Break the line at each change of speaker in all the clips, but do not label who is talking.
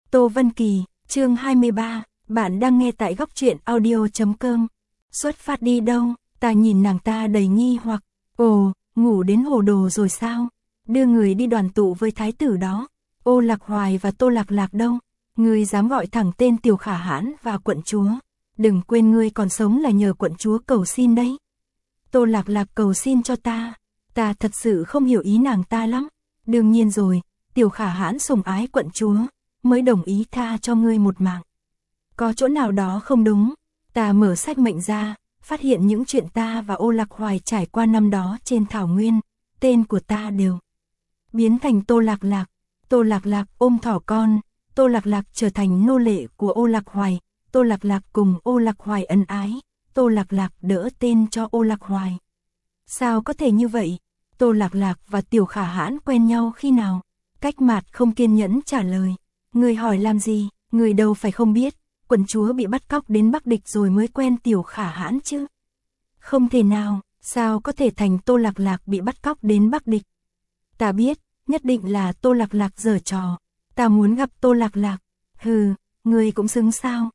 Tô Vân Kỳ, chương 23, bạn đang nghe tại góc truyện audio.com. Xuất phát đi đâu? Ta nhìn nàng ta đầy nghi hoặc. Ồ, ngủ đến hồ đồ rồi sao? Đưa người đi đoàn tụ với thái tử đó. Ô Lạc Hoài và Tô Lạc Lạc đâu? Ngươi dám gọi thẳng tên Tiểu Khả Hãn và quận chúa. Đừng quên ngươi còn sống là nhờ quận chúa cầu xin đấy. Tô Lạc Lạc cầu xin cho ta. Ta thật sự không hiểu ý nàng ta lắm. Đương nhiên rồi, Tiểu Khả Hãn sủng ái quận chúa, mới đồng ý tha cho ngươi một mạng. Có chỗ nào đó không đúng? Ta mở sách mệnh ra, phát hiện những chuyện ta và Ô Lạc Hoài trải qua năm đó trên thảo nguyên, tên của ta đều biến thành Tô Lạc Lạc. Tô Lạc Lạc ôm thỏ con, Tô Lạc Lạc trở thành nô lệ của Ô Lạc Hoài, Tô Lạc Lạc cùng Ô Lạc Hoài ân ái, Tô Lạc Lạc đỡ tên cho Ô Lạc Hoài. Sao có thể như vậy? Tô Lạc Lạc và Tiểu Khả Hãn quen nhau khi nào? Cách Mạt không kiên nhẫn trả lời. Người hỏi làm gì? Người đâu phải không biết, quận chúa bị bắt cóc đến Bắc Địch rồi mới quen Tiểu Khả Hãn chứ. Không thể nào, sao có thể thành Tô Lạc Lạc bị bắt cóc đến Bắc Địch? Ta biết, nhất định là Tô Lạc Lạc giở trò. Ta muốn gặp Tô Lạc Lạc. Hừ, người cũng xứng sao?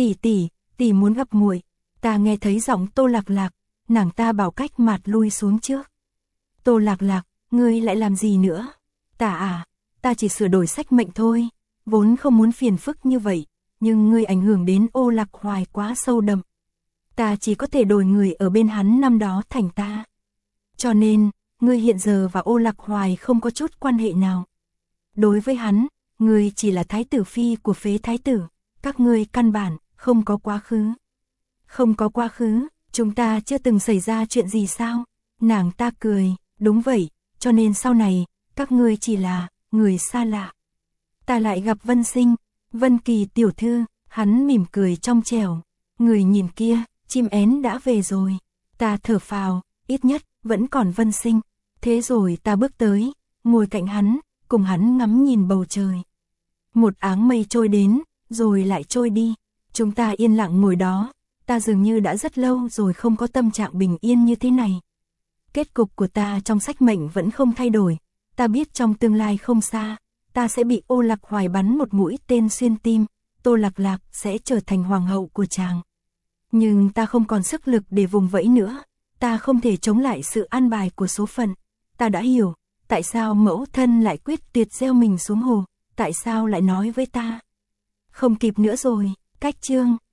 Tỷ muốn gặp muội. Ta nghe thấy giọng Tô Lạc Lạc, nàng ta bảo Cách Mạt lui xuống trước. Tô Lạc Lạc, ngươi lại làm gì nữa? Ta chỉ sửa đổi sách mệnh thôi, vốn không muốn phiền phức như vậy, nhưng ngươi ảnh hưởng đến Ô Lạc Hoài quá sâu đậm. Ta chỉ có thể đổi người ở bên hắn năm đó thành ta. Cho nên, ngươi hiện giờ và Ô Lạc Hoài không có chút quan hệ nào. Đối với hắn, ngươi chỉ là thái tử phi của phế thái tử, các ngươi căn bản không có quá khứ. Không có quá khứ, chúng ta chưa từng xảy ra chuyện gì sao? Nàng ta cười, đúng vậy, cho nên sau này, các ngươi chỉ là người xa lạ. Ta lại gặp Vân Sinh, Vân Kỳ tiểu thư, hắn mỉm cười trong trẻo. Người nhìn kia, chim én đã về rồi. Ta thở phào, ít nhất vẫn còn Vân Sinh. Thế rồi ta bước tới, ngồi cạnh hắn, cùng hắn ngắm nhìn bầu trời. Một áng mây trôi đến, rồi lại trôi đi. Chúng ta yên lặng ngồi đó, ta dường như đã rất lâu rồi không có tâm trạng bình yên như thế này. Kết cục của ta trong sách mệnh vẫn không thay đổi. Ta biết trong tương lai không xa, ta sẽ bị Ô Lạc Hoài bắn một mũi tên xuyên tim, Tô Lạc Lạc sẽ trở thành hoàng hậu của chàng. Nhưng ta không còn sức lực để vùng vẫy nữa, ta không thể chống lại sự an bài của số phận. Ta đã hiểu, tại sao mẫu thân lại quyết tuyệt gieo mình xuống hồ, tại sao lại nói với ta. Không kịp nữa rồi, cách chương.